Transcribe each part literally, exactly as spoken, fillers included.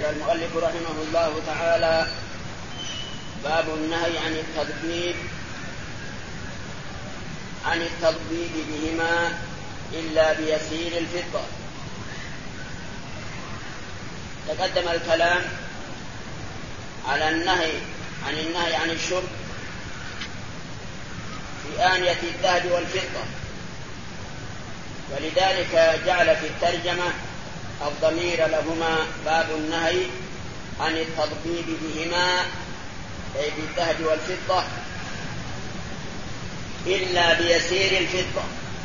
المؤلف رحمه الله تعالى: باب النهي عن التضبيب عن التضبيب بهما إلا بيسير الفضة. تقدم الكلام على النهي عن النهي عن الشرب في آنية الذهب والفضة، ولذلك جعل في الترجمة الضمير لهما باب النهي عن التضبيب بهما أي بالذهب والفضة إلا بيسير الفضة.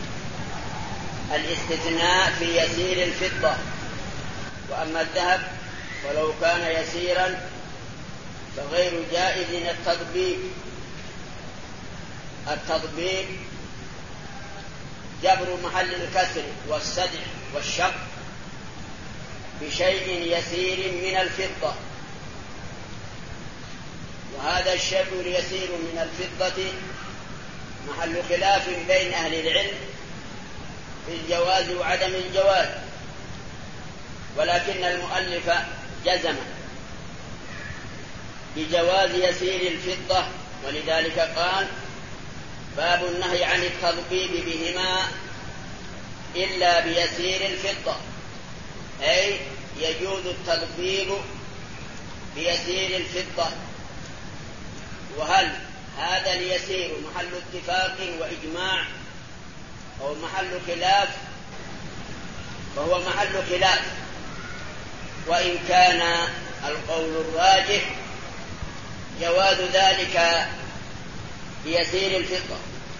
الاستثناء في يسير الفضة، وأما الذهب ولو كان يسيرا فغير جائز التضبيب. التضبيب جبر محل الكسر والسدع والشق بشيء يسير من الفضة، وهذا الشيء اليسير من الفضة محل خلاف بين أهل العلم في الجواز وعدم الجواز، ولكن المؤلف جزم بجواز يسير الفضة، ولذلك قال: باب النهي عن التضبيب بهما إلا بيسير الفضة، أي يجوز التضبيب بيسير الفضة. وهل هذا اليسير محل اتفاق وإجماع أو محل خلاف؟ فهو محل خلاف، وإن كان القول الراجح جواز ذلك بيسير الفضة.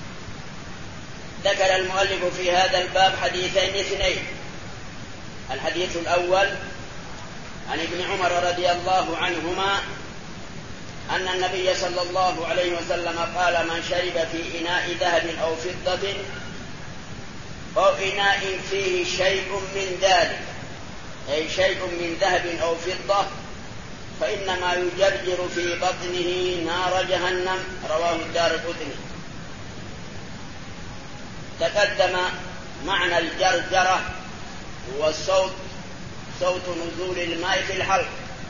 ذكر المؤلف في هذا الباب حديثين اثنين: الحديث الأول عن ابن عمر رضي الله عنهما أن النبي صلى الله عليه وسلم قال: من شرب في إناء ذهب أو فضة أو إناء فيه شيء من ذلك، أي شيء من ذهب أو فضة، فإنما يجرجر في بطنه نار جهنم. رواه الدارقطني. تقدم معنى الجرجرة هو الصوت، صوت نزول الماء في الحلق.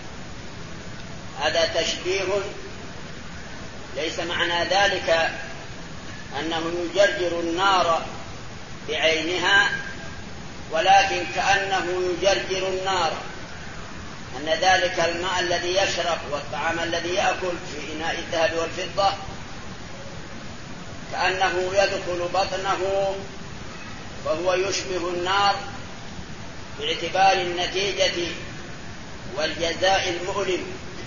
هذا تشبيه، ليس معنى ذلك أنه يجرجر النار بعينها، ولكن كأنه يجرجر النار، أن ذلك الماء الذي يشرب والطعام الذي يأكل في إناء الذهب والفضة كأنه يدخل بطنه، فهو يشبه النار باعتبار النتيجة والجزاء المؤلم.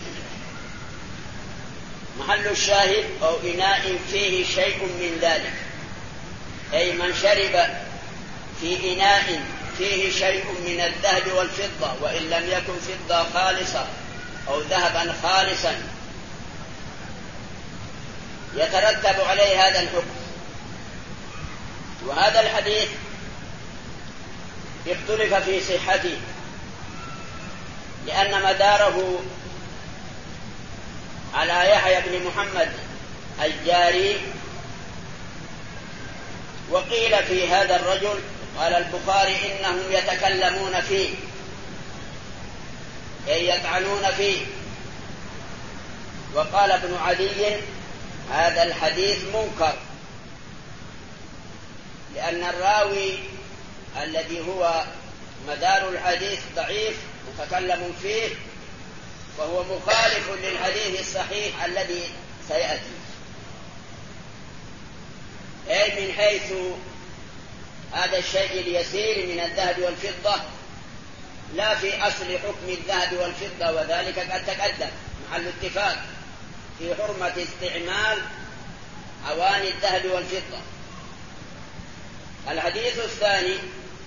محل الشاهد: أو إناء فيه شيء من ذلك، أي من شرب في إناء فيه شيء من الذهب والفضة، وإن لم يكن فضة خالصة أو ذهبا خالصا، يترتب عليه هذا الحكم. وهذا الحديث اختلف في صحته، لأن مداره على يحيى بن محمد الجاري، وقيل في هذا الرجل قال البخاري إنهم يتكلمون فيه، أي يطعنون فيه. وقال ابن عدي هذا الحديث منكر، لأن الراوي الذي هو مدار الحديث ضعيف متكلم فيه، فهو مخالف للحديث الصحيح الذي سيأتي، أي من حيث هذا الشيء اليسير من الذهب والفضة، لا في أصل حكم الذهب والفضة، وذلك قد تقدم محل اتفاق في حرمة استعمال أواني الذهب والفضة. الحديث الثاني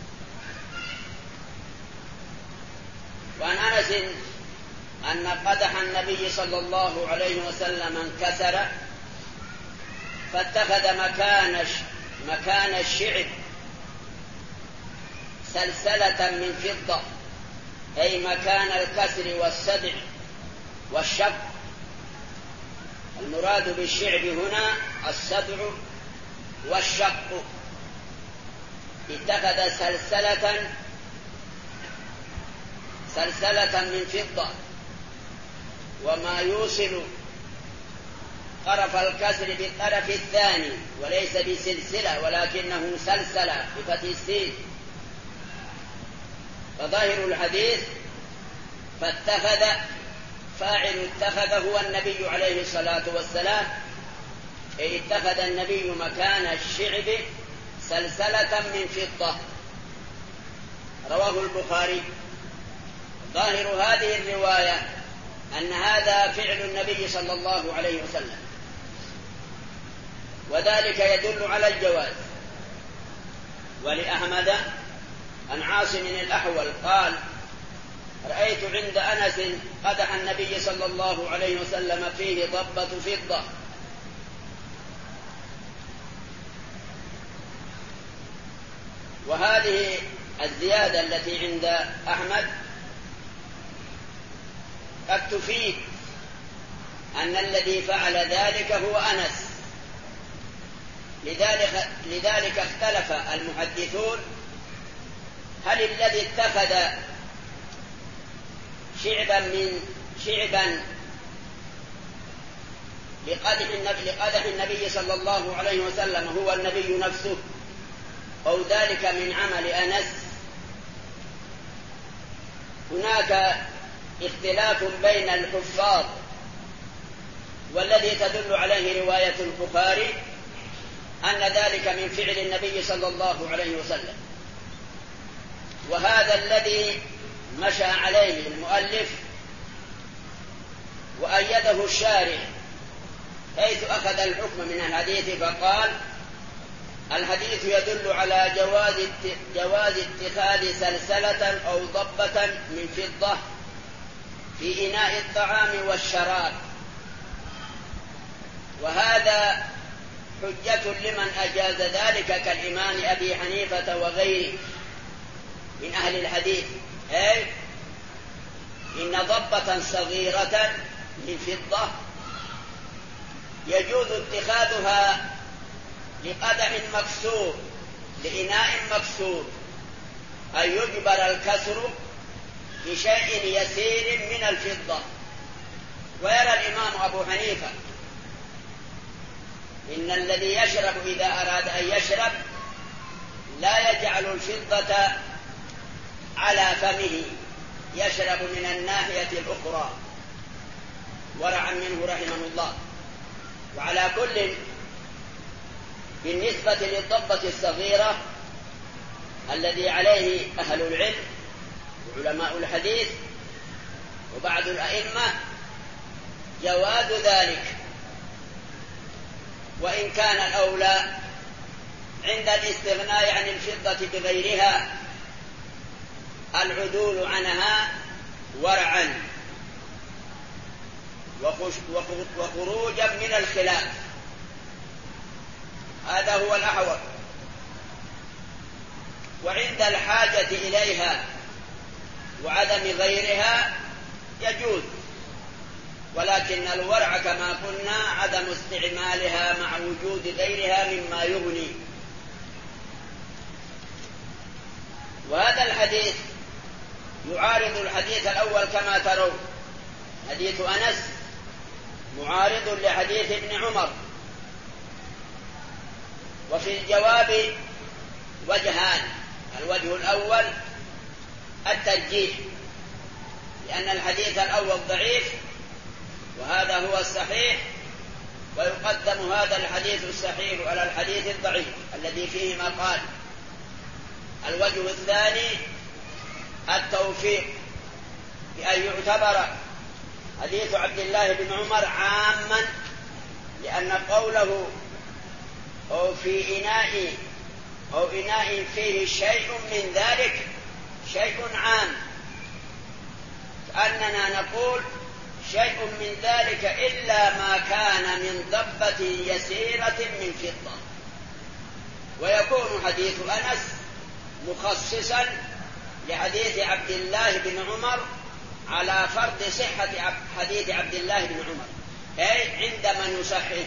وعن أنس أن قدح النبي صلى الله عليه وسلم انكسر، فاتخذ مكان مكان الشعب سلسلة من فضة، أي مكان الكسر والسدع والشق. المراد بالشعب هنا السدع والشق. اتخذ سلسلة سلسلة من فضة، وما يوصل طرف الكسر بالطرف الثاني، وليس بسلسلة ولكنه سلسلة بفتح السين. فظاهر الحديث فاتخذ، فاعل اتخذ هو النبي عليه الصلاة والسلام، أي اتخذ النبي مكان الشعب سلسلة من فضة. رواه البخاري. ظاهر هذه الرواية أن هذا فعل النبي صلى الله عليه وسلم، وذلك يدل على الجواز. ولأحمد عن عاصم الأحول قال: رأيت عند أنس قدح النبي صلى الله عليه وسلم فيه ضبة فضة. وهذه الزيادة التي عند أحمد قد تفيد أن الذي فعل ذلك هو أنس. لذلك, لذلك اختلف المحدثون: هل الذي اتخذ شعبا من شعبا لقدح النبي, لقدح النبي صلى الله عليه وسلم هو النبي نفسه، أو ذلك من عمل أنس؟ هناك اختلاف بين الحفاظ، والذي تدل عليه رواية البخاري أن ذلك من فعل النبي صلى الله عليه وسلم. وهذا الذي مشى عليه المؤلف وأيده الشارح، حيث أخذ الحكم من الحديث فقال: الحديث يدل على جواز جواز اتخاذ سلسلة أو ضبة من فضة في إناء الطعام والشراب. وهذا حجة لمن أجاز ذلك كالإمام أبي حنيفة وغيره من أهل الحديث، أي إن ضبة صغيرة من فضة يجوز اتخاذها لقدح مكسور، لإناء مكسور، أن يجبر الكسر بشيء يسير من الفضة. ويرى الإمام أبو حنيفة إن الذي يشرب إذا أراد أن يشرب لا يجعل الفضة على فمه، يشرب من الناحية الأخرى، ورعا منه رحمه الله. وعلى كل، بالنسبة للضبة الصغيرة الذي عليه أهل العلم وعلماء الحديث وبعض الأئمة جواز ذلك، وإن كان الأولى عند الاستغناء عن الفضة بغيرها العدول عنها ورعا وخروجا من الخلاف. هذا هو الأحوط. وعند الحاجة إليها وعدم غيرها يجوز، ولكن الورع كما قلنا عدم استعمالها مع وجود غيرها مما يغني. وهذا الحديث يعارض الحديث الأول كما ترون. حديث أنس معارض لحديث ابن عمر. وفي الجواب وجهان: الوجه الأول الترجيح، لأن الحديث الأول ضعيف وهذا هو الصحيح، ويقدم هذا الحديث الصحيح على الحديث الضعيف الذي فيه ما قال. الوجه الثاني التوفيق، بأن يعتبر حديث عبد الله بن عمر عاما، لأن قوله أو في إناء أو إناء فيه شيء من ذلك شيء عام، كأننا نقول شيء من ذلك إلا ما كان من ضبة يسيرة من فضة. ويكون حديث أنس مخصصا لحديث عبد الله بن عمر على فرض صحة حديث عبد الله بن عمر، أي عندما نصحح،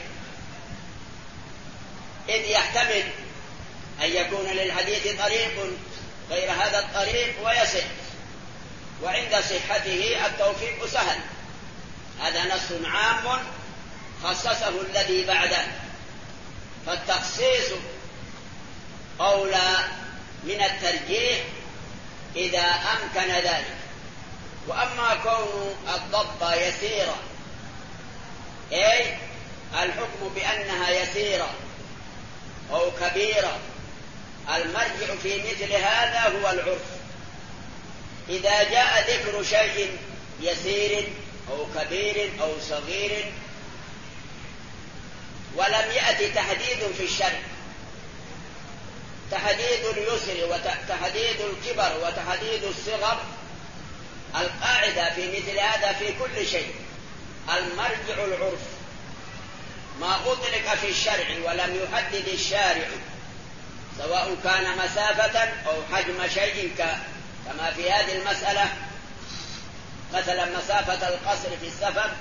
إذ يحتمل أن يكون للحديث طريق غير هذا الطريق ويصح. وعند صحته التوفيق سهل. هذا نص عام خصصه الذي بعده، فالتخصيص أولى من الترجيح إذا أمكن ذلك. وأما كون الضبة يسيرة، أي الحكم بأنها يسيرة أو كبيرة، المرجع في مثل هذا هو العرف. إذا جاء ذكر شيء يسير أو كبير أو صغير ولم يأتي تحديد في الشرع، تحديد اليسر وتحديد الكبر وتحديد الصغر، القاعدة في مثل هذا في كل شيء المرجع العرف. ما أطلق في الشرع ولم يحدد الشارع، سواء كان مسافة أو حجم شيء كما في هذه المسألة، مثلا مسافة القصر في السفر،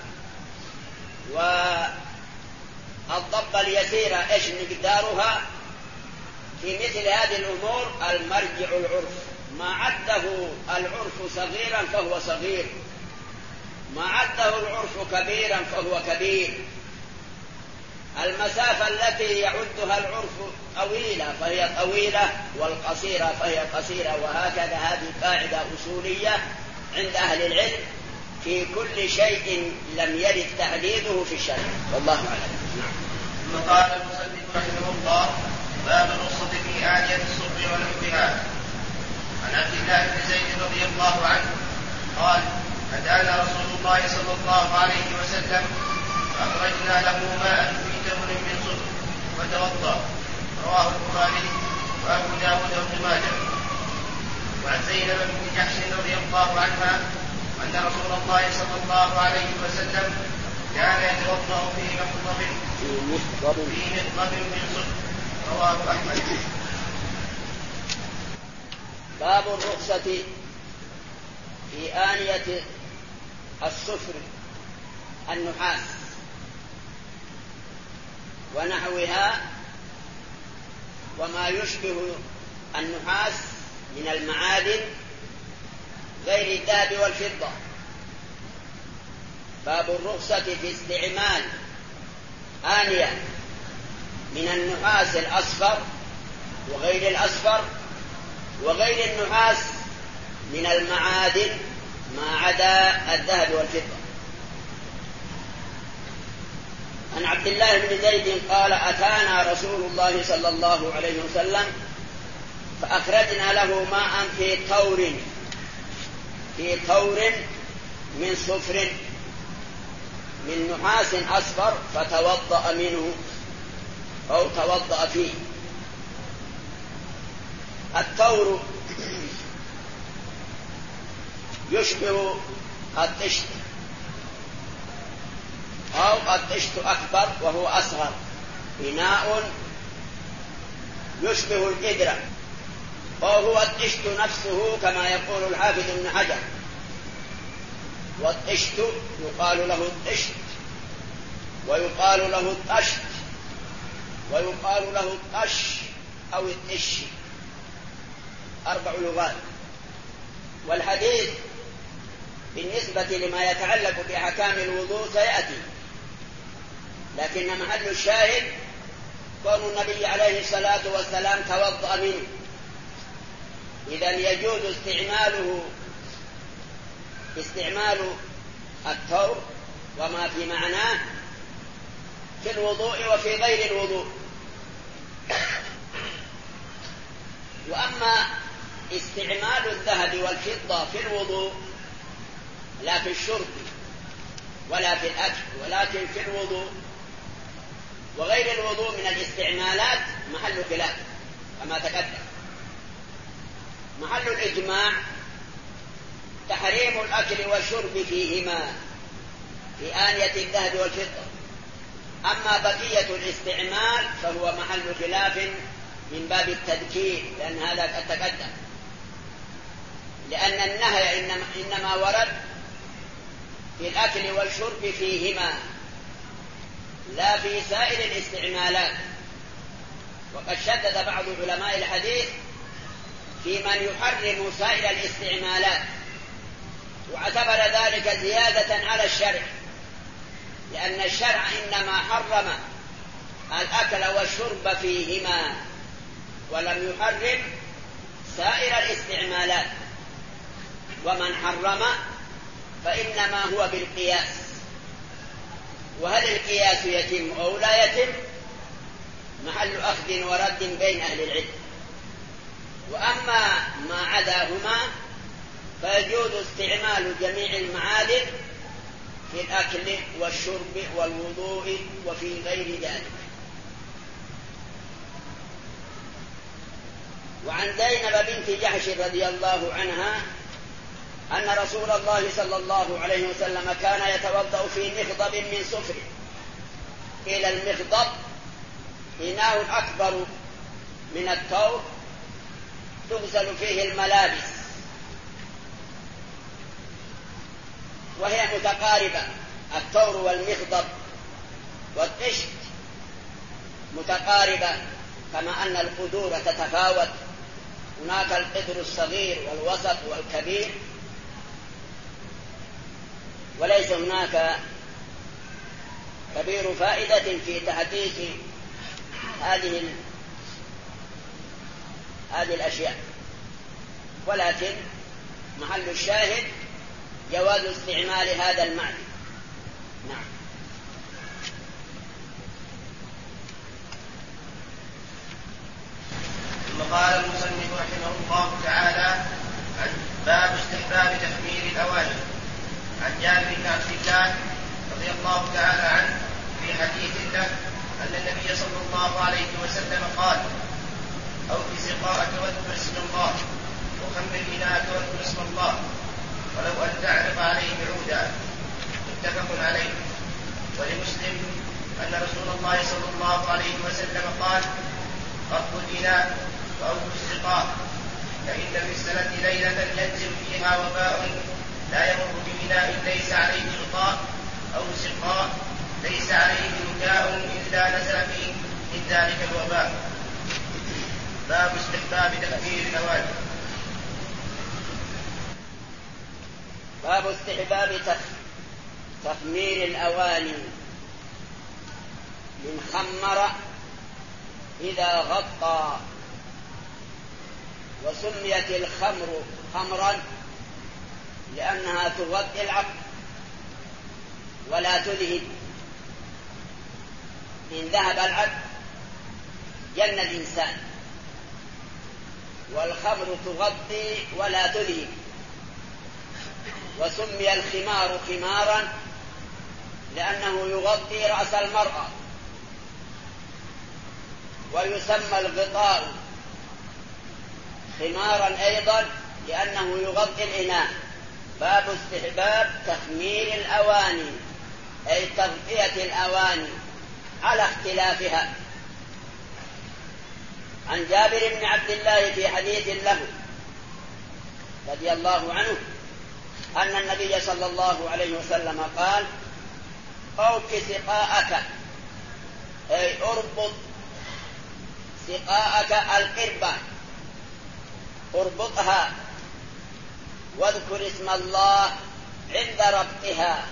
والضبة اليسيرة إيش مقدارها. في مثل هذه الأمور المرجع العرف، ما عده العرف صغيرا فهو صغير، ما عده العرف كبيرا فهو كبير. المسافة التي يعدها العرف طويلة فهي طويلة، والقصيرة فهي قصيرة، وهكذا. هذه قاعدة أصولية عند أهل العلم في كل شيء لم يرد تحديده في الشرع، والله أعلم. ثم قال المصنف رحمه الله: باب الرخصة في آنية الصبر ونحوها. عن عبد الله بن زيد رضي الله عنه قال: أتانا رسول الله صلى الله عليه وسلم فأخرجنا له ماء في تمر من صبر فتوضأ. رواه البخاري وأبو داود وابن ماجه. وعن زينب بن جحش رضي الله عنها أن رسول الله صلى الله عليه وسلم كان يتوضأ في مخضب في مخضب من صبر. رواه أحمد. باب الرخصة في آنية الصفر النحاس ونحوها وما يشبه النحاس من المعادن غير الذهب والفضة. باب الرخصة في استعمال آنية من النحاس الأصفر وغير الأصفر وغير النحاس من المعادن ما عدا الذهب والفضة. عن عبد الله بن زيد قال: أتانا رسول الله صلى الله عليه وسلم فأخرجنا له ماء في طور في طور من صفر من نحاس أصفر فتوضأ منه أو توضأ فيه. الطور يشبه الطشت أو الطشت أكبر وهو أصغر، إناء يشبه القدرة، وهو الطشت نفسه كما يقول الحافظ ابن حجر. والطشت يقال له الطشت ويقال له الطشت ويقال له الطش أو الطش، أربع لغات. والحديث بالنسبة لما يتعلق بأحكام الوضوء سيأتي، لكن محل الشاهد كون النبي عليه الصلاة والسلام توضأ منه، إذن يجوز استعماله استعمال الطور وما في معناه في الوضوء وفي غير الوضوء. وأما استعمال الذهب والفضة في الوضوء لا في الشرب ولا في الأكل، ولكن في الوضوء وغير الوضوء من الاستعمالات محل خلاف كما تقدم. محل الإجماع تحريم الأكل والشرب فيهما في آنية الذهب والفضة. أما بقية الاستعمال فهو محل خلاف من باب التذكير، لأن هذا قد تقدم، لأن النهي إنما, إنما ورد في الأكل والشرب فيهما لا في سائر الاستعمالات. وقد شدد بعض علماء الحديث في من يحرم سائر الاستعمالات واعتبر ذلك زيادة على الشرع، لأن الشرع إنما حرم الأكل والشرب فيهما ولم يحرم سائر الاستعمالات، ومن حرم فإنما هو بالقياس. وهل القياس يتم أو لا يتم محل أخذ ورد بين أهل العلم. وأما ما عداهما فيجوز استعمال جميع المعادن في الأكل والشرب والوضوء وفي غير ذلك. وعن زينب بنت جحش رضي الله عنها أن رسول الله صلى الله عليه وسلم كان يتوضأ في مخضب من صفر. إلى المخضب إناء أكبر من الثور تغسل فيه الملابس، وهي متقاربة، الثور والمخضب والقشط متقاربة، كما أن القدور تتفاوت، هناك القدر الصغير والوسط والكبير، وليس هناك كبير فائدة في تحديث هذه هذه الأشياء، ولكن محل الشاهد جواز استعمال هذا المعنى. نعم. ثم قال المصنف رحمه الله تعالى: عن باب استحباب تخمير الأواني. عن جابر بن عبد الله رضي الله تعالى عنه في حديث له أن النبي صلى الله عليه وسلم قال: أوفِ سقاءك واذكر اسم الله، وخمر إناءك واذكر اسم الله، ولو أن تعرف عليه عودا. متفق عليه. ولمسلم أن رسول الله صلى الله عليه وسلم قال: غطوا الإناء وأوفوا السقاء، فإن في السنة ليلة ينزل فيها وباء لا يمر بإناء ليس عليه غطاء أو سقاء ليس عليه وكاء إلا نزل فيه من ذلك الوباء. باب استحباب تخمير الأواني. باب استحباب تخمير الأواني. من خمر إذا غطى. وسميت الخمر خمرا لأنها تغطي العقل ولا تذهب. إن ذهب العقل جن الإنسان، والخمر تغطي ولا تذهب. وسمي الخمار خمارا لأنه يغطي رأس المرأة. ويسمى الغطاء خمارا أيضا لأنه يغطي الإناء. باب استحباب تخمير الأواني، أي تغطية الأواني على اختلافها. عن جابر بن عبد الله في حديث له رضي الله عنه أن النبي صلى الله عليه وسلم قال: أوك سقاءك، أي أربط سقاءك القربة، اربطها، واذكر اسم الله عند ربطها.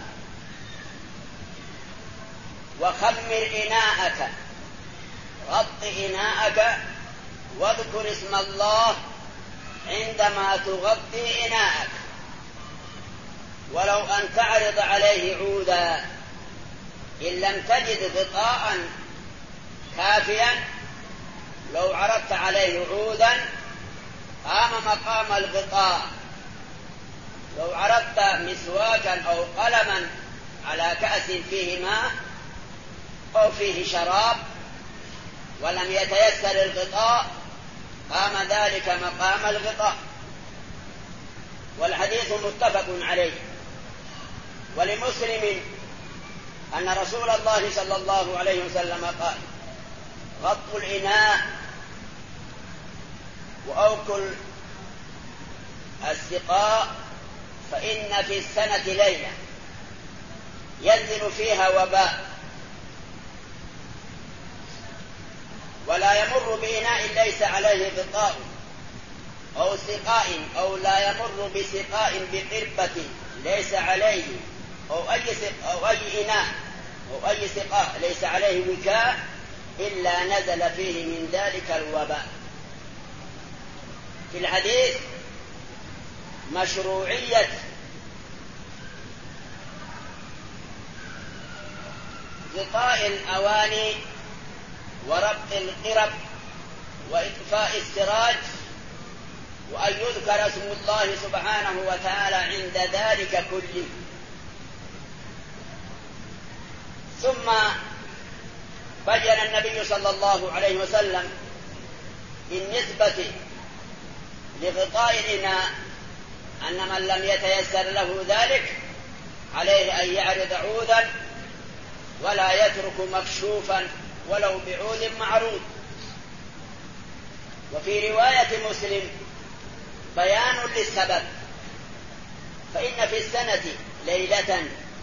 وخمر إناءك، غط إناءك واذكر اسم الله عندما تغطي إناءك. ولو أن تعرض عليه عودا، إن لم تجد غطاء كافيا، لو عرضت عليه عودا قام مقام الغطاء. لو عرضت مسواكا أو قلما على كأس فيه ماء أو فيه شراب ولم يتيسر الغطاء قام ذلك مقام الغطاء. والحديث متفق عليه. ولمسلم أن رسول الله صلى الله عليه وسلم قال: غطوا الإناء وأوكل السقاء، فإن في السنة ليلة ينزل فيها وباء ولا يمر بإناء ليس عليه غطاء أو سقاء أو لا يمر بسقاء بقربة ليس عليه أو أي, أو أي إناء أو أي سقاء ليس عليه وكاء إلا نزل فيه من ذلك الوباء. في الحديث مشروعية غطاء الأواني وربط القرب وإطفاء السراج، وأن يذكر اسم الله سبحانه وتعالى عند ذلك كله. ثم بين النبي صلى الله عليه وسلم بالنسبة لغطاء الإناء أن من لم يتيسر له ذلك عليه أن يعرض عودا ولا يترك مكشوفا ولو بعود معروض. وفي رواية مسلم بيان للسبب، فإن في السنة ليلة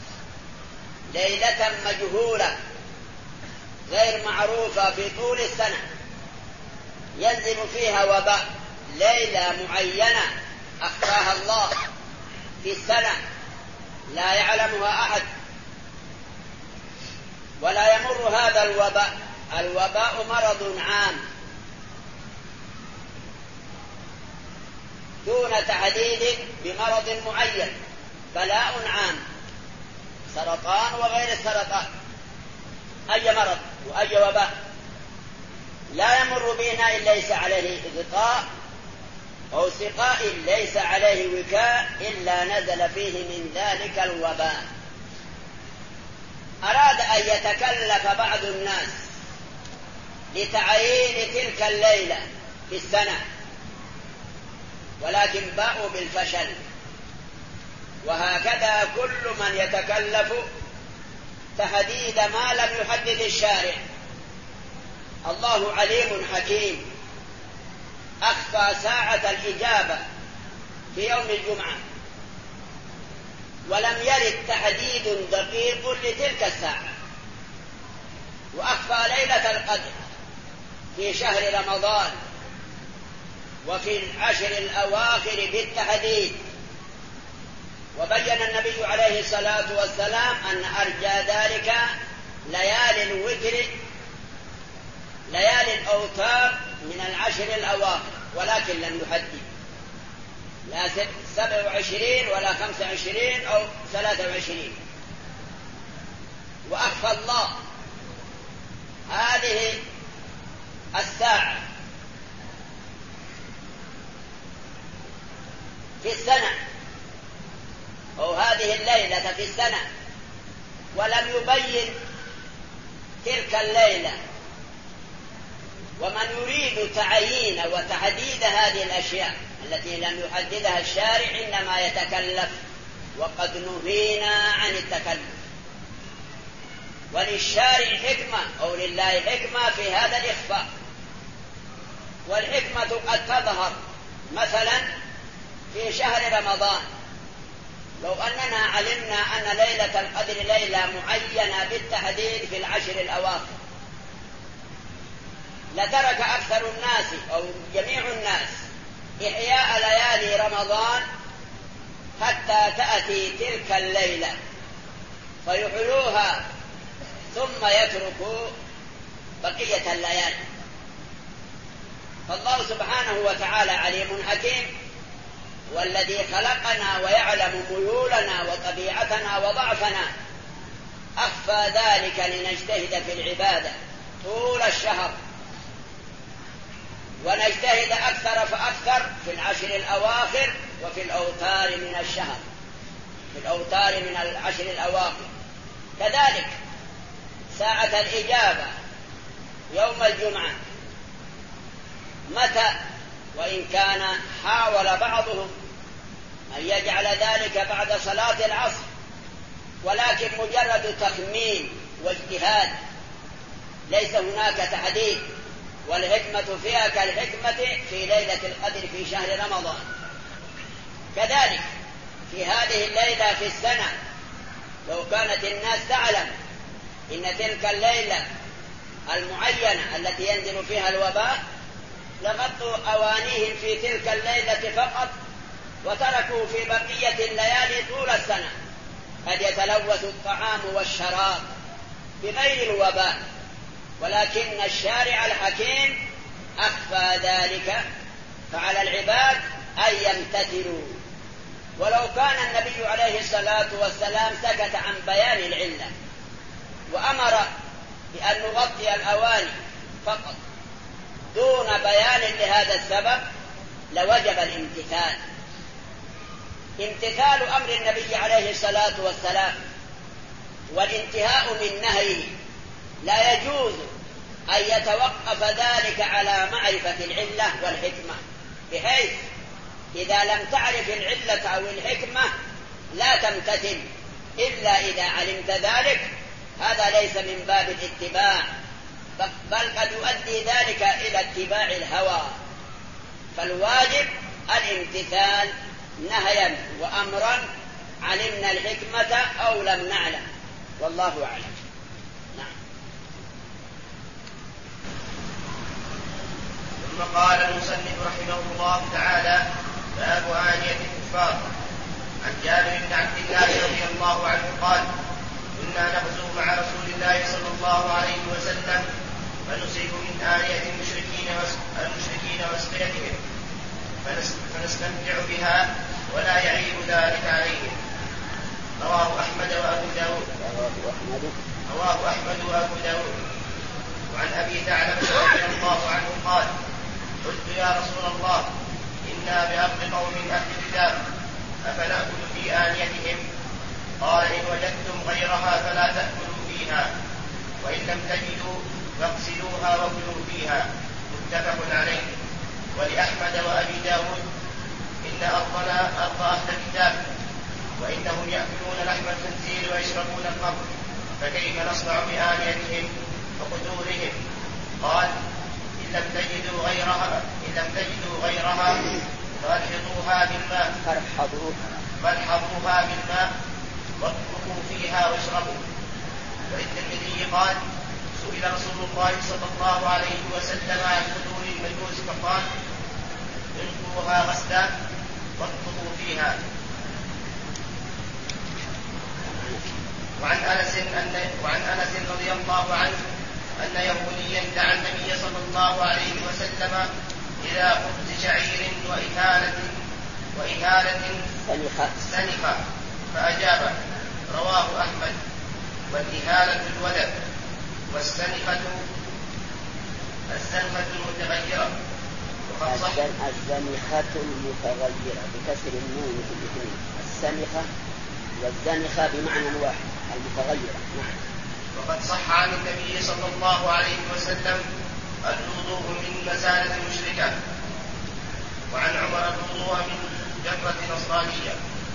ليلة مجهولة غير معروفة في طول السنة ينزل فيها وباء، ليلة معينة أخفاها الله في السنة لا يعلمها أحد، ولا يمر هذا الوباء. الوباء مرض عام دون تحديد بمرض معين، بلاء عام، سرطان وغير السرطان، أي مرض وأي وباء لا يمر بإناء ليس عليه غطاء أو سقاء ليس عليه وكاء إلا نزل فيه من ذلك الوباء. أراد أن يتكلف بعض الناس لتعيين تلك الليلة في السنة، ولكن باءوا بالفشل. وهكذا كل من يتكلف تحديد ما لم يحدد الشارع. الله عليم حكيم، أخفى ساعة الإجابة في يوم الجمعة ولم يرد تحديد دقيق لتلك الساعة، وأخفى ليلة القدر في شهر رمضان وفي العشر الأواخر بالتحديد. وبين النبي عليه الصلاة والسلام أن أرجى ذلك ليالي الوتر ليالي الأوتار من العشر الأواخر، ولكن لم يحدد لا سبع وعشرين ولا خمس وعشرين أو ثلاثة وعشرين. وأخفى الله هذه الساعة في السنة أو هذه الليلة في السنة، ولم يبين تلك الليلة. ومن يريد تعيين وتحديد هذه الأشياء التي لم يحددها الشارع إنما يتكلف، وقد نهينا عن التكلف. وللشارع حكمة أو لله حكمة في هذا الإخفاء، والحكمة قد تظهر مثلا في شهر رمضان. لو أننا علمنا أن ليلة القدر ليلة معينة بالتحديد في العشر الأواخر لترك أكثر الناس أو جميع الناس إحياء ليالي رمضان حتى تأتي تلك الليلة فيحيوها ثم يتركوا بقية الليالي. فالله سبحانه وتعالى عليم حكيم، والذي خلقنا ويعلم ميولنا وطبيعتنا وضعفنا أخفى ذلك لنجتهد في العبادة طول الشهر، ونجتهد أكثر فأكثر في العشر الأواخر وفي الأوتار من الشهر، في الأوتار من العشر الأواخر. كذلك ساعة الإجابة يوم الجمعة متى؟ وإن كان حاول بعضهم أن يجعل ذلك بعد صلاة العصر، ولكن مجرد تخمين واجتهاد، ليس هناك تحديد. والحكمة فيها كالحكمة في ليلة القدر في شهر رمضان. كذلك في هذه الليلة في السنة لو كانت الناس تعلم إن تلك الليلة المعينة التي ينزل فيها الوباء لغطوا أوانيهم في تلك الليلة فقط، وتركوا في بقية الليالي طول السنة قد يتلوث الطعام والشراب بغير الوباء، ولكن الشارع الحكيم أخفى ذلك، فعلى العباد أن يمتثلوا. ولو كان النبي عليه الصلاة والسلام سكت عن بيان العلة وأمر بأن نغطي الأواني فقط دون بيان لهذا السبب لوجب الامتثال. امتثال أمر النبي عليه الصلاة والسلام والانتهاء من نهيه لا يجوز أن يتوقف ذلك على معرفة العلة والحكمة، بحيث إذا لم تعرف العلة أو الحكمة لا تمتثل إلا إذا علمت ذلك. هذا ليس من باب الاتباع، بل قد يؤدي ذلك إلى اتباع الهوى. فالواجب الامتثال نهيا وأمرا، علمنا الحكمة أو لم نعلم، والله أعلم. نعم. ثم قال المصنف رحمه الله تعالى: باب آنية الكفار. عن جابر بن عبد الله رضي الله عنه قال: كنا نغزو مع رسول الله صلى الله عليه وسلم فنصيب من آنية المشركين المشركين واسقيتهم فنستمتع بها ولا يعيب ذلك عليهم. رواه أحمد وأبو داود. رواه أحمد وأبو داود. وعن أبي ثعلبة رضي الله عنه قال: قلت يا رسول الله إنا بأرض قوم أهل الكتاب أفنأكل في آنيتهم؟ قال: إن وجدتم غيرها فلا تأكلوا فيها، وإن لم تجدوا فاغسلوها وكلوا فيها. متفق عليه. ولأحمد وأبي داود: إن أرضنا أرض أهل الكتاب وإنهم يأكلون لحم الخنزير ويشربون الخمر، فكيف نصنع بآنيتهم وقدورهم؟ قال: إن لم تجدوا غيرها إن لم تجدوا غيرها فالحضوها بالماء فالحضوها بالماء واطبخوا فيها واشربوا. وللترمذي قال: سئل رسول الله صلى الله عليه وسلم عن قدور المجوس فقال: انقروها غسلا واطبخوا فيها. وعن أنس أن وعن أنس رضي الله عنه أن يهوديا دعا النبي صلى الله عليه وسلم إلى خبز شعير وإهالة وإهالة سنخة فأجابه. رواه أحمد. والإهالة الولد، والسنخة السنخة المتغيرة. الزنخة المتغيرة بكسر النون في الاثنين، السنخة والزنخة بمعنى واحد، المتغيرة. نعم. وقد صح عن النبي صلى الله عليه وسلم الوضوء من مسالة المشركة، وعن عمر الوضوء من جرة نصرانية.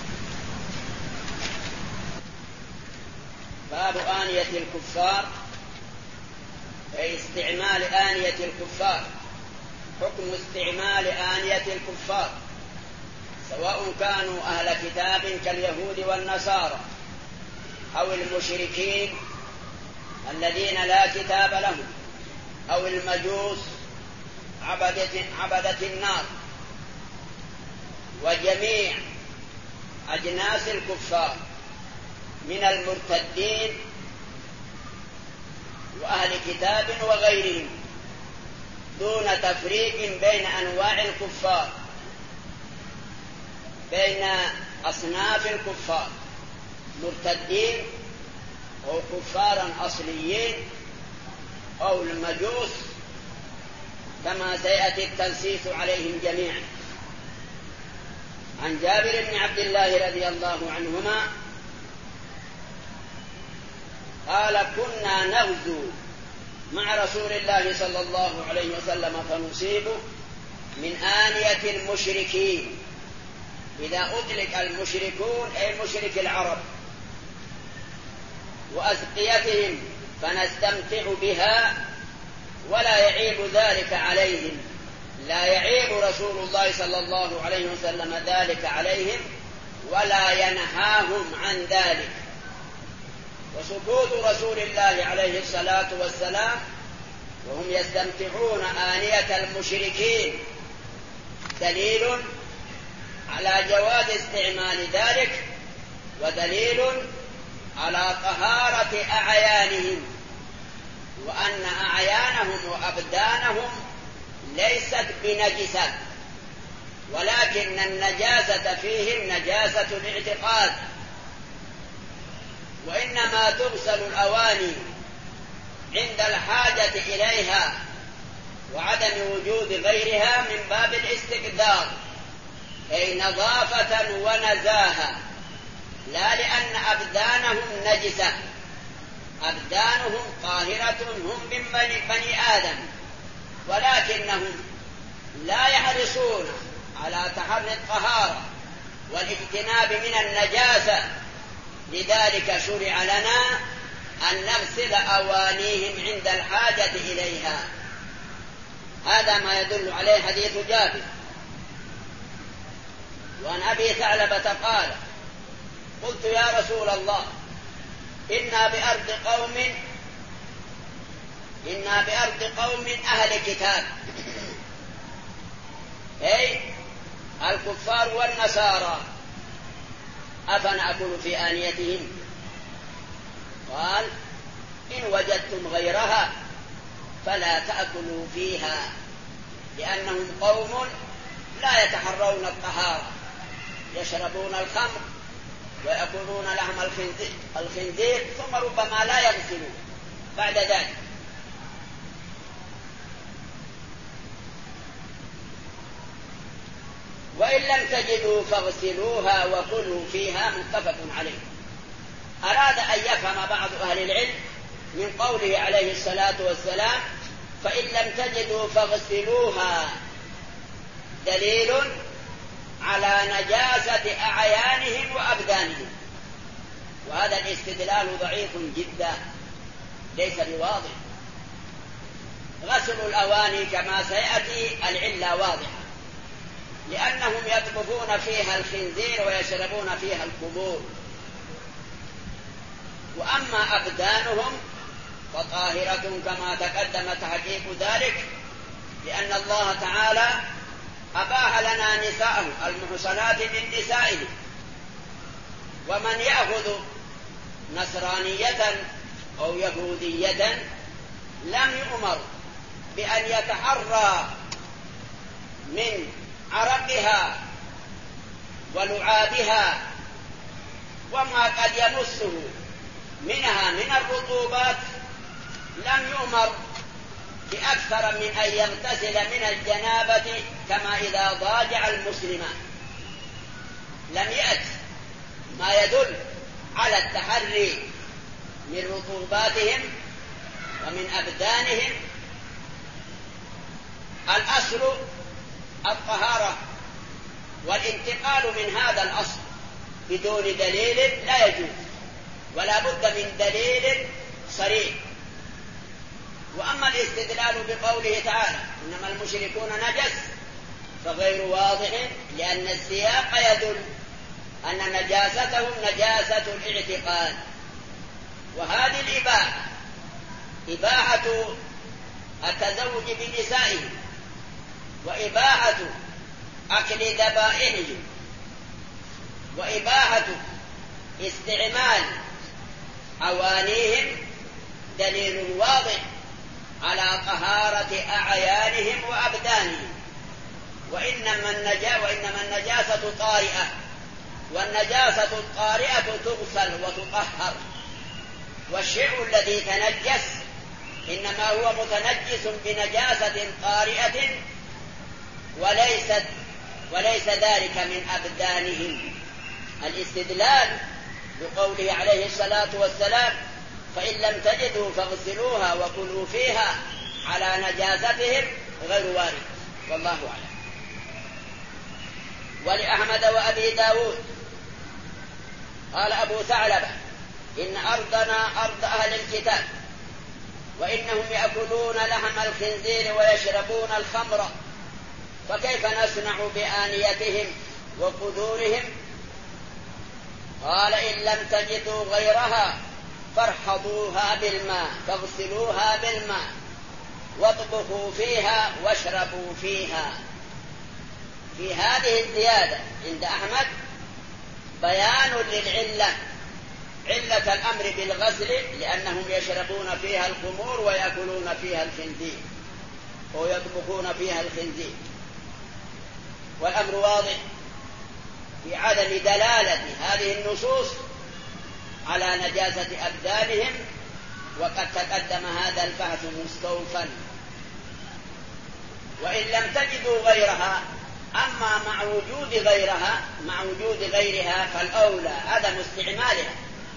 باب آنية الكفار، أي استعمال آنية الكفار. حكم استعمال آنية الكفار سواء كانوا أهل كتاب كاليهود والنصارى أو المشركين الذين لا كتاب لهم أو المجوس عبدة, عبدة النار، وجميع أجناس الكفار من المرتدين وأهل كتاب وغيرهم، دون تفريق بين أنواع الكفار، بين أصناف الكفار، مرتدين أو كفارا أصليين أو المجوس، كما سيأتي التنسيس عليهم جميعا. عن جابر بن عبد الله رضي الله عنهما قال: كنا نغزو مع رسول الله صلى الله عليه وسلم فنصيب من آنية المشركين. إذا أطلق المشركون أي مشرك العرب، وأسقيتهم فنستمتع بها ولا يعيب ذلك عليهم، لا يعيب رسول الله صلى الله عليه وسلم ذلك عليهم ولا ينهاهم عن ذلك. وسكوت رسول الله عليه الصلاة والسلام وهم يستمتعون آنية المشركين دليل على جواز استعمال ذلك، ودليل على طهارة أعيانهم، وأن أعيانهم وأبدانهم ليست بنجسة، ولكن النجاسة فيهم نجاسة الاعتقاد، وإنما تغسل الأواني عند الحاجة إليها وعدم وجود غيرها من باب الاستقدار، أي نظافة ونزاهة، لا لأن أبدانهم نجسة. أبدانهم طاهرة، هم من بني آدم، ولكنهم لا يحرصون على تحري الطهارة والاجتناب من النجاسة، لذلك شرع لنا أن نغسل أوانيهم عند الحاجة إليها. هذا ما يدل عليه حديث جابر. وعن أبي ثعلبة قال: قلت يا رسول الله، إنا بأرض قوم إنا بأرض قوم أهل كتاب، أي الكفار والنصارى، أفنأكل في آنيتهم؟ قال: إن وجدتم غيرها فلا تأكلوا فيها، لأنهم قوم لا يتحرون الطهارة، يشربون الخمر ويأكلون لحم الخنزير، ثم ربما لا يغسلون بعد ذلك. وإن لم تجدوا فاغسلوها وكلوا فيها، متفق عليه. أراد أن يفهم بعض أهل العلم من قوله عليه الصلاة والسلام: فإن لم تجدوا فاغسلوها، دليل على نجاسة أعيانهم وأبدانهم، وهذا الاستدلال ضعيف جدا، ليس بواضح. غسل الأواني كما سيأتي العلة واضحة، لأنهم يطبخون فيها الخنزير ويشربون فيها الكبور. وأما أبدانهم فطاهرة كما تقدم تحقيق ذلك، لأن الله تعالى أباح لنا نساءه المحصنات من نسائه، ومن يأخذ نصرانية أو يهودية لم يؤمر بأن يتحرى من عرقها ولعابها وما قد يمسه منها من الرطوبات، لم يؤمر بأكثر من أن يغتسل من الجنابة كما إذا ضاجع المسلم. لم يأت ما يدل على التحري من رطوباتهم ومن أبدانهم. الأصل الطهارة، والانتقال من هذا الأصل بدون دليل لا يجوز، ولا بد من دليل صريح. وأما الاستدلال بقوله تعالى: إنما المشركون نجس، فغير واضح، لأن السياق يدل أن نجاستهم نجاسة الاعتقاد. وهذه الإباحة إباحة التزوج بنسائهم، وإباحة أكل ذبائحهم، وإباحة استعمال أوانيهم، دليل واضح على طهارة أعيانهم وأبدانهم. وإنما النجا وإنما النجاسة طارئة، والنجاسة الطارئة تغسل وتطهر، والشيء الذي تنجس إنما هو متنجس بنجاسة طارئة، وليست وليس ذلك من أبدانهم. الاستدلال بقوله عليه الصلاة والسلام: فإن لم تجدوا فاغسلوها وكلوا فيها، على نجاستهم غير وارد، والله أعلم. ولأحمد وأبي داود قال أبو ثعلبة: إن أرضنا أرض أهل الكتاب، وإنهم يأكلون لحم الخنزير ويشربون الخمر، فكيف نصنع بآنيتهم وقدورهم؟ قال: إن لم تجدوا غيرها فارحضوها بالماء، فاغسلوها بالماء، واطبخوا فيها واشربوا فيها. في هذه الزيادة عند أحمد بيان للعلة، علة الأمر بالغسل لأنهم يشربون فيها الخمور ويأكلون فيها الخنزير ويطبخون فيها الخنزير. والأمر واضح في عدم دلالة هذه النصوص على نجاسة أبدانهم، وقد تقدم هذا البحث مستوفا. وإن لم تجدوا غيرها، أما مع وجود غيرها مع وجود غيرها فالأولى عدم استعمالها،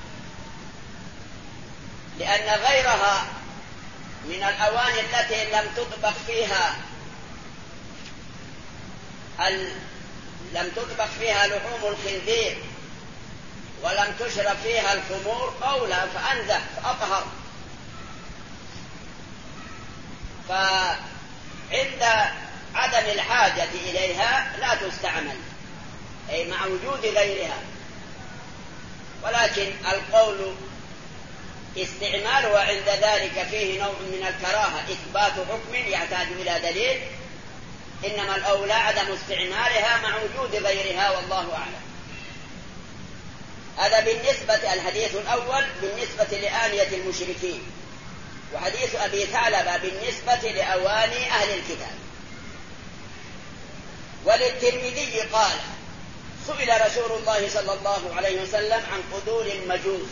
لأن غيرها من الأواني التي لم تطبخ فيها ال... لم تطبخ فيها لحوم الخنزير ولم تشرب فيها الخمور أولى فأنزه فأطهر. فعند عدم الحاجة إليها لا تستعمل، أي مع وجود غيرها. ولكن القول استعمالها عند ذلك فيه نوع من الكراهة، إثبات حكم يحتاج إلى دليل، إنما الأولى عدم استعمالها مع وجود غيرها، والله أعلم. هذا بالنسبة الحديث الأول بالنسبة لآنية المشركين، وحديث أبي ثعلبة بالنسبة لأواني أهل الكتاب. وللترمذي قال: سئل رسول الله صلى الله عليه وسلم عن قدور المجوس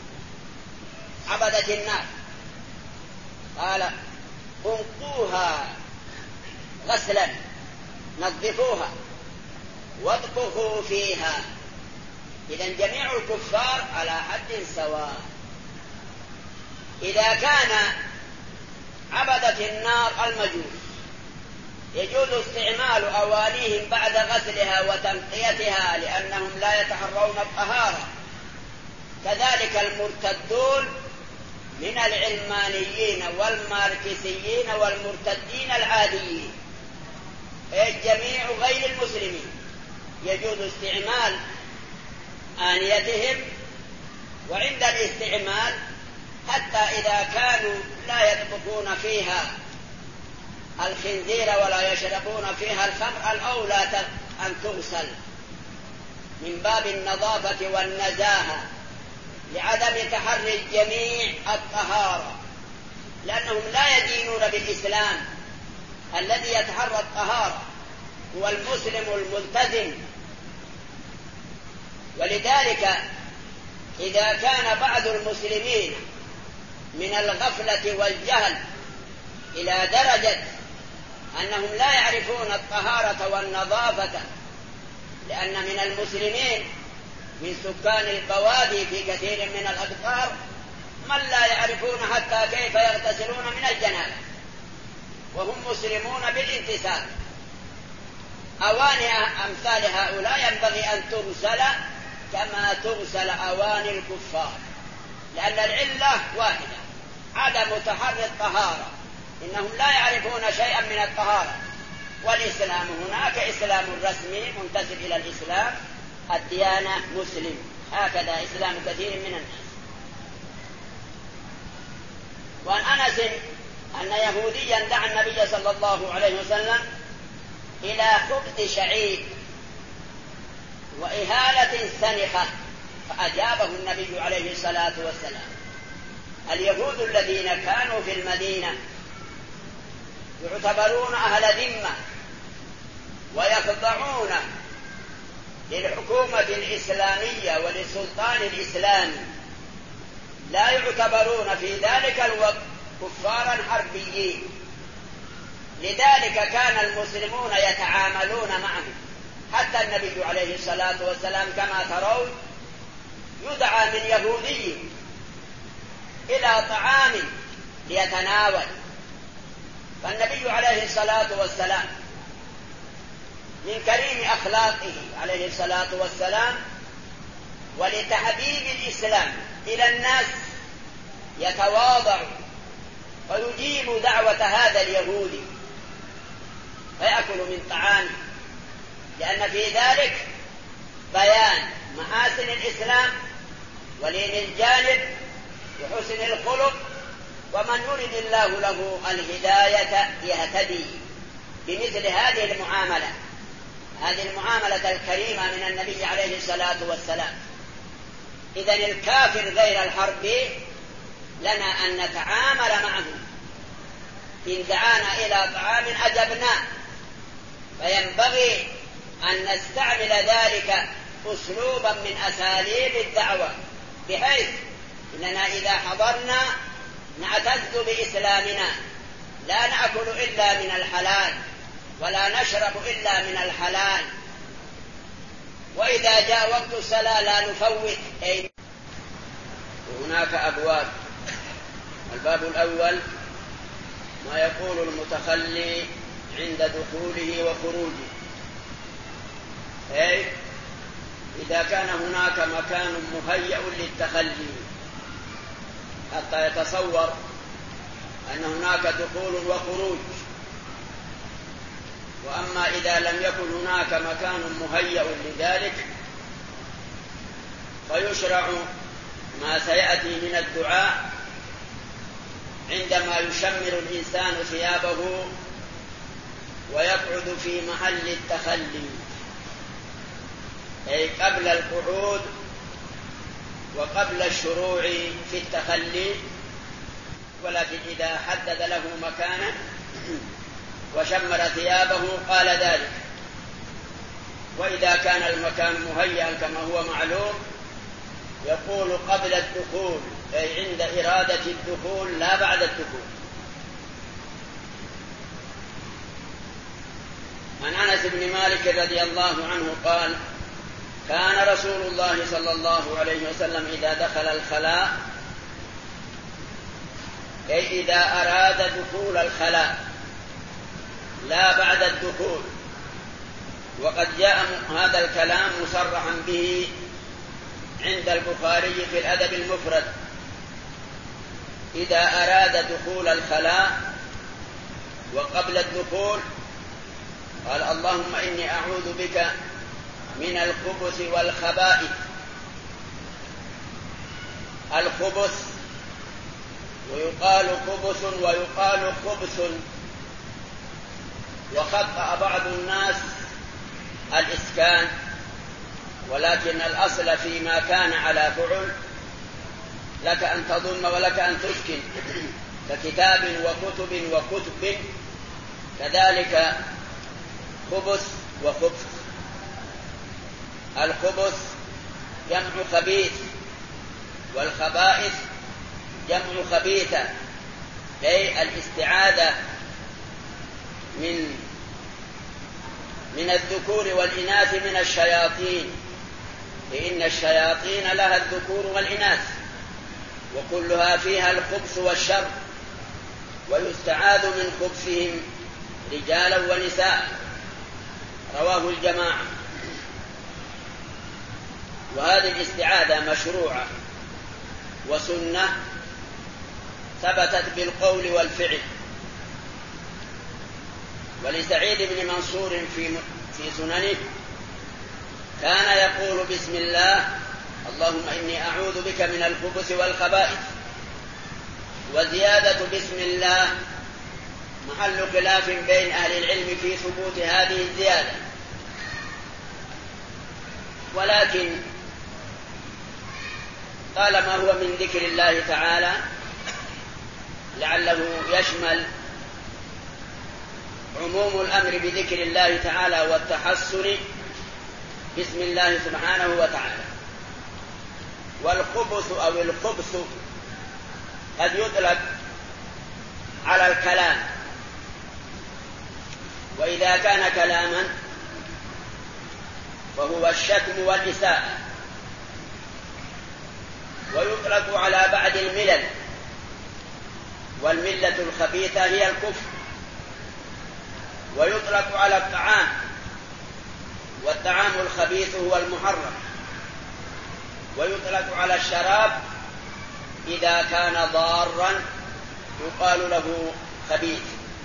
عبدة النار، قال: انقوها غسلا، نظفوها واطبخوا فيها. إذن جميع الكفار على حد سواء. إذا كان عبدة النار المجوس يجوز استعمال أوانيهم بعد غسلها وتنقيتها لأنهم لا يتحرون الطهارة، كذلك المرتدون من العلمانيين والماركسيين والمرتدين العاديين، الجميع غير المسلمين يجوز استعمال آنيتهم. وعند الاستعمال حتى إذا كانوا لا يطبخون فيها الخنزير ولا يشربون فيها الخمر، الأولى أن تغسل من باب النظافة والنزاهة لعدم تحري الجميع الطهارة، لأنهم لا يدينون بالإسلام. الذي يتحرى الطهارة هو المسلم الملتزم. ولذلك إذا كان بعض المسلمين من الغفلة والجهل إلى درجة أنهم لا يعرفون الطهارة والنظافة، لأن من المسلمين من سكان البوادي في كثير من الأقطار من لا يعرفون حتى كيف يغتسلون من الجنابة وهم مسلمون بالانتساب. أواني أمثال هؤلاء ينبغي أن تغسل كما تغسل أواني الكفار، لأن العلة واحدة، عدم تحري الطهارة. إنهم لا يعرفون شيئا من الطهارة، والإسلام هناك إسلام رسمي منتسب إلى الإسلام، الديانة مسلم، هكذا إسلام كثير من الناس. وعن أنس أن يهوديا دعا النبي صلى الله عليه وسلم إلى خبز شعير وإهالة سنخة فأجابه النبي عليه الصلاة والسلام. اليهود الذين كانوا في المدينة يعتبرون أهل ذمة ويخضعون للحكومة الإسلامية وللسلطان الإسلامي، لا يعتبرون في ذلك الوقت كفارا حربيين. لذلك كان المسلمون يتعاملون معهم، حتى النبي عليه الصلاة والسلام كما ترون يدعى من يهودي إلى طعام ليتناول، فالنبي عليه الصلاة والسلام من كريم أخلاقه عليه الصلاة والسلام ولتحبيب الإسلام إلى الناس يتواضع ويجيب دعوة هذا اليهودي فيأكل من طعامه، لأن في ذلك بيان محاسن الإسلام ولين الجانب وحسن الخلق ومن يرد الله له الهداية يهتدي بمثل هذه المعاملة، هذه المعاملة الكريمة من النبي عليه الصلاة والسلام. إذن الكافر غير الحرب لنا أن نتعامل معه، إن دعانا إلى طعام أجبناه، فينبغي أن نستعمل ذلك أسلوبا من أساليب الدعوة، بحيث أننا إذا حضرنا نعتز بإسلامنا، لا نأكل إلا من الحلال ولا نشرب إلا من الحلال، وإذا جاء وقت الصلاة لا نفوت. أي هناك أبواب. الباب الأول ما يقول المتخلي عند دخوله وخروجه، أي إذا كان هناك مكان مهيأ للتخلي حتى يتصور أن هناك دخول وخروج. وأما إذا لم يكن هناك مكان مهيأ لذلك فيشرع ما سيأتي من الدعاء عندما يشمر الإنسان ثيابه ويقعد في محل التخلي، أي قبل القعود وقبل الشروع في التخلي. ولكن إذا حدد له مكانا وشمر ثيابه قال ذلك. وإذا كان المكان مهيئا كما هو معلوم يقول قبل الدخول، أي عند إرادة الدخول لا بعد الدخول. عن أنس بن مالك رضي الله عنه قال: كان رسول الله صلى الله عليه وسلم إذا دخل الخلاء، أي إذا أراد دخول الخلاء لا بعد الدخول. وقد جاء هذا الكلام مصرحا به عند البخاري في الأدب المفرد: إذا أراد دخول الخلاء وقبل الدخول قال: اللهم إني أعوذ بك من الخبث والخبائث. الخبث ويقال خبث ويقال خبث، وخطأ بعض الناس الإسكان، ولكن الأصل فيما كان على فعل لك أن تضم ولك أن تسكن، ككتاب وكتب وكتب، كذلك خبث وخبث. الخبث جمع خبيث، والخبائث جمع خبيثة، أي الاستعاذة من من الذكور والإناث من الشياطين، لأن الشياطين لها الذكور والإناث وكلها فيها الخبث والشر، ويستعاذ من خبثهم رجالا ونساء. رواه الجماعة. وهذه الاستعاذة مشروعة وسنة ثبتت بالقول والفعل. ولسعيد بن منصور في في سننه كان يقول: بسم الله، اللهم إني أعوذ بك من الخبث والخبائث. وزيادة بسم الله محل خلاف بين أهل العلم في ثبوت هذه الزيادة، ولكن طالما هو من ذكر الله تعالى لعله يشمل عموم الأمر بذكر الله تعالى والتحسن بسم الله سبحانه وتعالى. والخبث أو الخبث قد يطلق على الكلام، وإذا كان كلاما فهو الشتم والإساءة. ويطلق على بعض الملل، والملة الخبيثة هي الكفر. ويطلق على الطعام، والطعام الخبيث هو المحرم. ويطلق على الشراب إذا كان ضارا يقال له خبيث.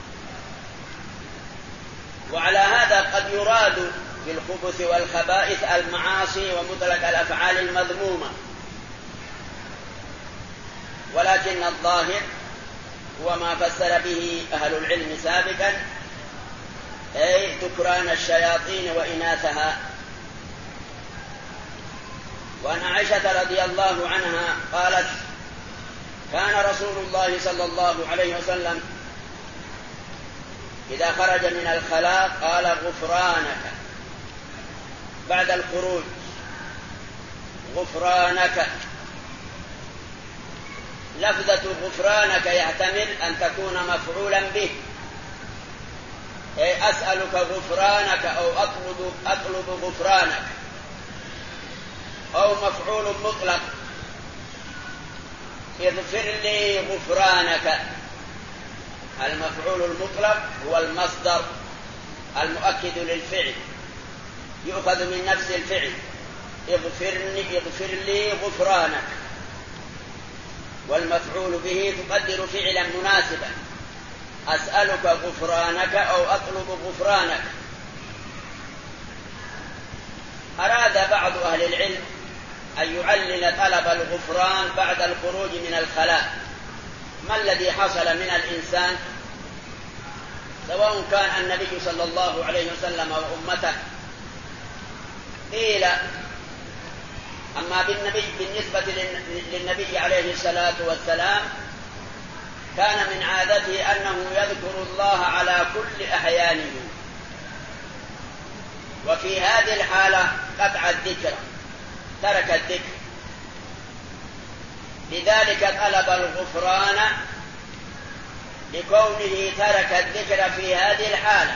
وعلى هذا قد يراد بالخبث والخبائث المعاصي ومطلق الأفعال المذمومة، ولكن الظاهر هو ما فسر به أهل العلم سابقا، أي ذكران الشياطين وإناثها. وعن عائشة رضي الله عنها قالت: كان رسول الله صلى الله عليه وسلم إذا خرج من الخلاء قال: غفرانك، بعد الخروج غفرانك. لفظة غفرانك يحتمل أن تكون مفعولا به، أي أسألك غفرانك أو أطلب, أطلب غفرانك، أو مفعول مطلق: اغفر لي غفرانك. المفعول المطلق هو المصدر المؤكد للفعل، يؤخذ من نفس الفعل: اغفرني اغفر لي غفرانك. والمفعول به تقدر فعلا مناسبا: أسألك غفرانك أو أطلب غفرانك. أراد بعض أهل العلم أن يعلل طلب الغفران بعد الخروج من الخلاء. ما الذي حصل من الإنسان سواء كان النبي صلى الله عليه وسلم وأمته؟ قيل: أما بالنبي بالنسبة للنبي عليه الصلاة والسلام كان من عادته أنه يذكر الله على كل أحيانه، وفي هذه الحالة قطع الذكر، ترك الذكر، لذلك طلب الغفران لكونه ترك الذكر في هذه الحالة.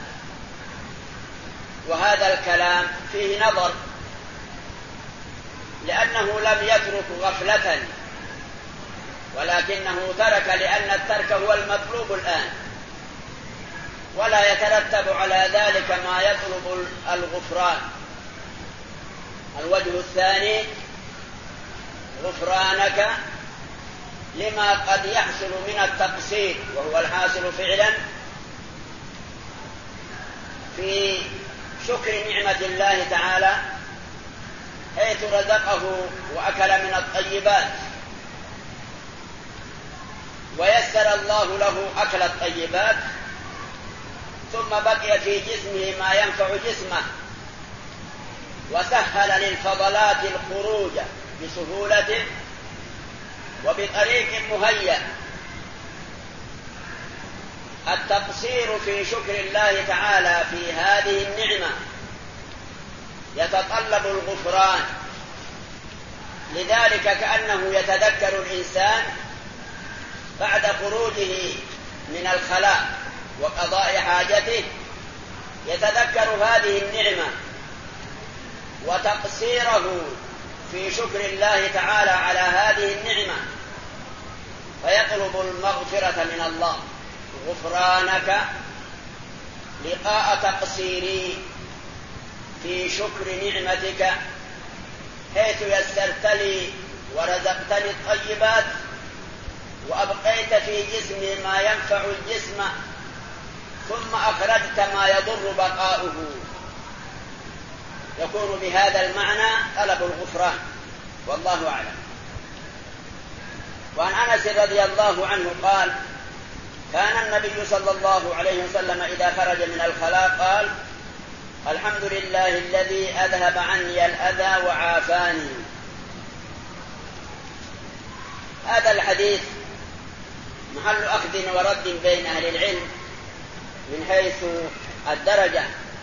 وهذا الكلام فيه نظر، لأنه لم يترك غفلة، ولكنه ترك لأن الترك هو المطلوب الآن، ولا يترتب على ذلك ما يطلب الغفران. الوجه الثاني: غفرانك لما قد يحصل من التقصير، وهو الحاصل فعلا في شكر نعمة الله تعالى، حيث رزقه وأكل من الطيبات، ويسر الله له أكل الطيبات، ثم بقي في جسمه ما ينفع جسمه، وسهل للفضلات الخروج بسهولة وبطريق مهيأ. التقصير في شكر الله تعالى في هذه النعمة يتطلب الغفران، لذلك كأنه يتذكر الإنسان بعد خروجه من الخلاء وقضاء حاجته، يتذكر هذه النعمة وتقصيره في شكر الله تعالى على هذه النعمة، فيطلب المغفرة من الله: غفرانك لقاء تقصيري في شكر نعمتك، حيث يسرت لي ورزقتني الطيبات، وأبقيت في جسمي ما ينفع الجسم، ثم أخرجت ما يضر بقاؤه. يكون بهذا المعنى طلب الغفران، والله أعلم. وعن أنس رضي الله عنه قال: كان النبي صلى الله عليه وسلم إذا خرج من الخلاء قال: الحمد لله الذي أذهب عني الأذى وعافاني. هذا الحديث محل أخذ ورد بين أهل العلم من حيث الدرجة،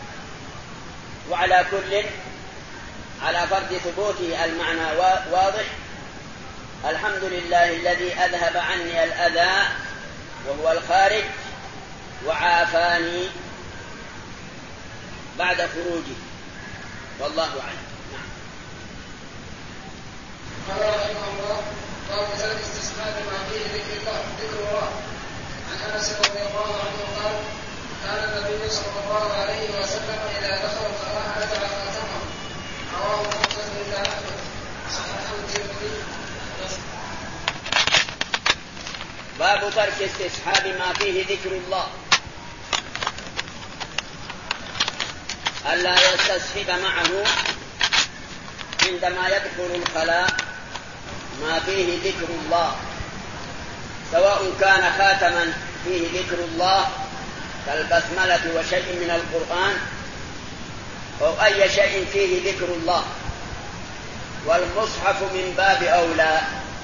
وعلى كل على فرض ثبوته المعنى واضح: الحمد لله الذي أذهب عني الأذى وهو الخارج، وعافاني بعد خروجه، والله أعلم. نعم. قال رحمه الله: باب ترك استسماء ما فيه ذكر الله ذكر الله. عن أنس رضي الله عنه قال: كان النبي صلى الله عليه وسلم إذا دخل الخلاء نزع خاتمه. رواه مسلم إلا أحمد، صححه الترمذي. باب ترك استصحاب ما فيه ذكر الله، ألا يستصحب معه عندما يدخل الخلاء ما فيه ذكر الله، سواء كان خاتما فيه ذكر الله كالبسملة وشيء من القرآن أو أي شيء فيه ذكر الله، والمصحف من باب أولى.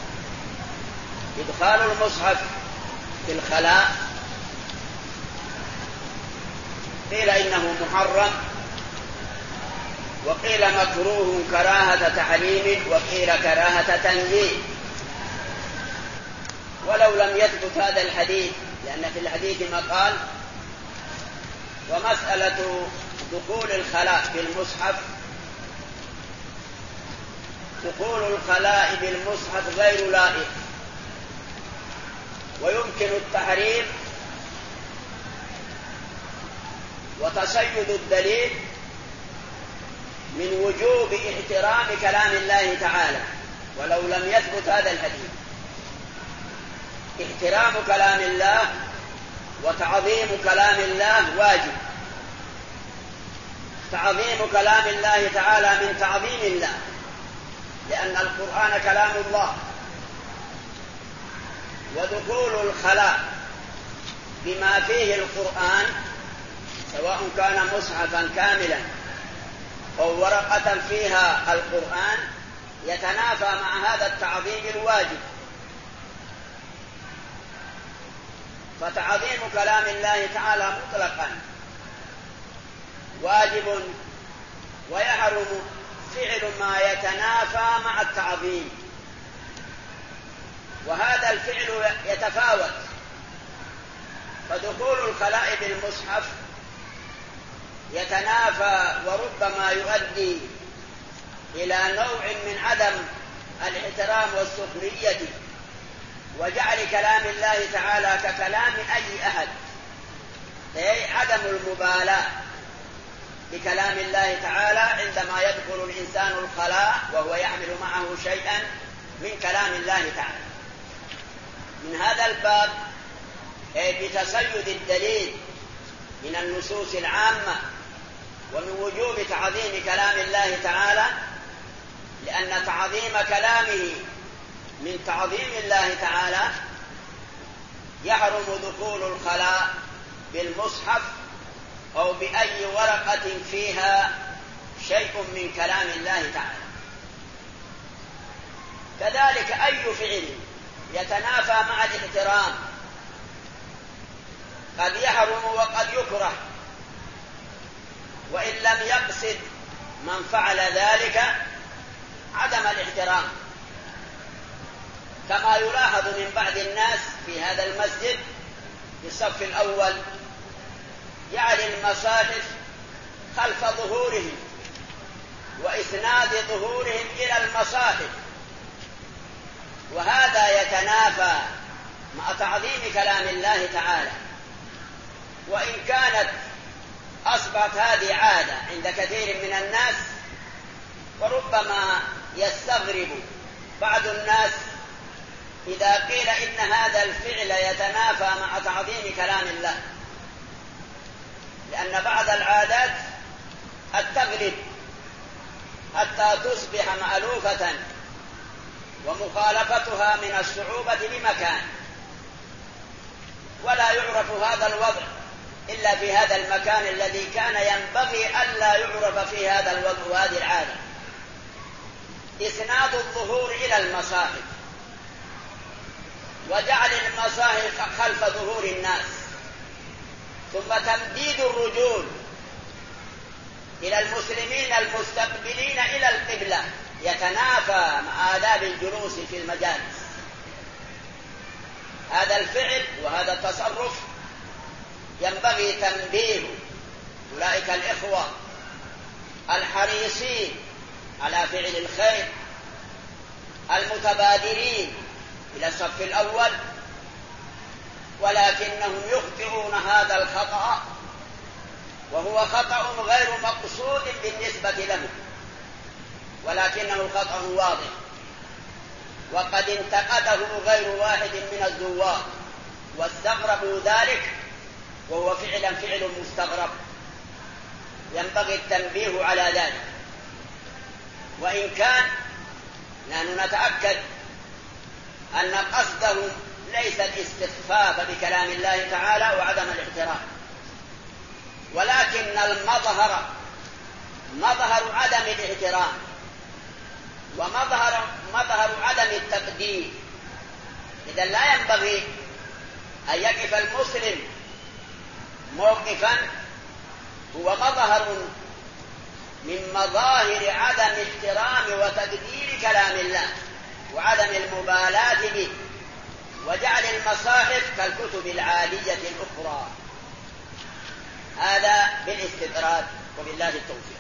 إدخال المصحف في الخلاء قيل إنه محرم، وقيل مكروه كراهة تحريم، وقيل كراهة تنزيه، ولو لم يثبت هذا الحديث، لأن في الحديث ما قال. ومسألة دخول الخلاء بالمصحف، دخول الخلاء بالمصحف غير لائق، ويمكن التحريم وتصيد الدليل من وجوب احترام كلام الله تعالى، ولو لم يثبت هذا الحديث. احترام كلام الله وتعظيم كلام الله واجب. تعظيم كلام الله تعالى من تعظيم الله، لأن القرآن كلام الله. ودخول الخلاء بما فيه القرآن سواء كان مصحفا كاملا أو ورقة فيها القرآن يتنافى مع هذا التعظيم الواجب. فتعظيم كلام الله تعالى مطلقا واجب، ويحرم فعل ما يتنافى مع التعظيم، وهذا الفعل يتفاوت. فدخول الخلاء بالمصحف يتنافى وربما يؤدي إلى نوع من عدم الاحترام والسخرية، وجعل كلام الله تعالى ككلام أي أحد، أي عدم المبالاة بكلام الله تعالى عندما يدخل الإنسان الخلاء وهو يحمل معه شيئا من كلام الله تعالى. من هذا الباب أي بتصيد الدليل من النصوص العامة ومن وجوب تعظيم كلام الله تعالى، لأن تعظيم كلامه من تعظيم الله تعالى. يحرم دخول الخلاء بالمصحف أو بأي ورقة فيها شيء من كلام الله تعالى. كذلك أي فعل يتنافى مع الاحترام قد يحرم وقد يكره، وإن لم يقصد من فعل ذلك عدم الاحترام، كما يلاحظ من بعض الناس في هذا المسجد في الصف الأول يعلي المصاحف خلف ظهورهم وإسناد ظهورهم إلى المصاحف، وهذا يتنافى مع تعظيم كلام الله تعالى. وإن كانت أصبحت هذه عادة عند كثير من الناس، وربما يستغرب بعض الناس إذا قيل إن هذا الفعل يتنافى مع تعظيم كلام الله، لأن بعض العادات التغلب حتى تصبح مألوفة، ومخالفتها من الصعوبة بمكان، ولا يعرف هذا الوضع إلا في هذا المكان الذي كان ينبغي ألا يعرف في هذا الوضع وهذه العادة. إسناد الظهور إلى المصاحف وجعل المصاحف خلف ظهور الناس، ثم تمديد الرجول إلى المسلمين المستقبلين إلى القبلة يتنافى مع آداب الجلوس في المجالس. هذا الفعل وهذا التصرف ينبغي تنبيه أولئك الإخوة الحريصين على فعل الخير المتبادرين إلى الصف الأول، ولكنهم يخطئون هذا الخطأ، وهو خطأ غير مقصود بالنسبة لهم، ولكنه خطأ واضح، وقد انتقده غير واحد من الزوار واستغربوا ذلك، وهو فعلا فعل مستغرب ينبغي التنبيه على ذلك. وإن كان نحن نتأكد أن قصدهم ليست استخفاف بكلام الله تعالى وعدم الاحترام، ولكن المظهر مظهر عدم الاحترام ومظهر مظهر عدم التقدير. إذا لا ينبغي أن يقف المسلم موقفا هو مظهر من مظاهر عدم احترام وتقدير كلام الله وعدم المبالاة به، وجعل المصاحف كالكتب العادية الأخرى. هذا بالاستطراد، وبالله التوفيق.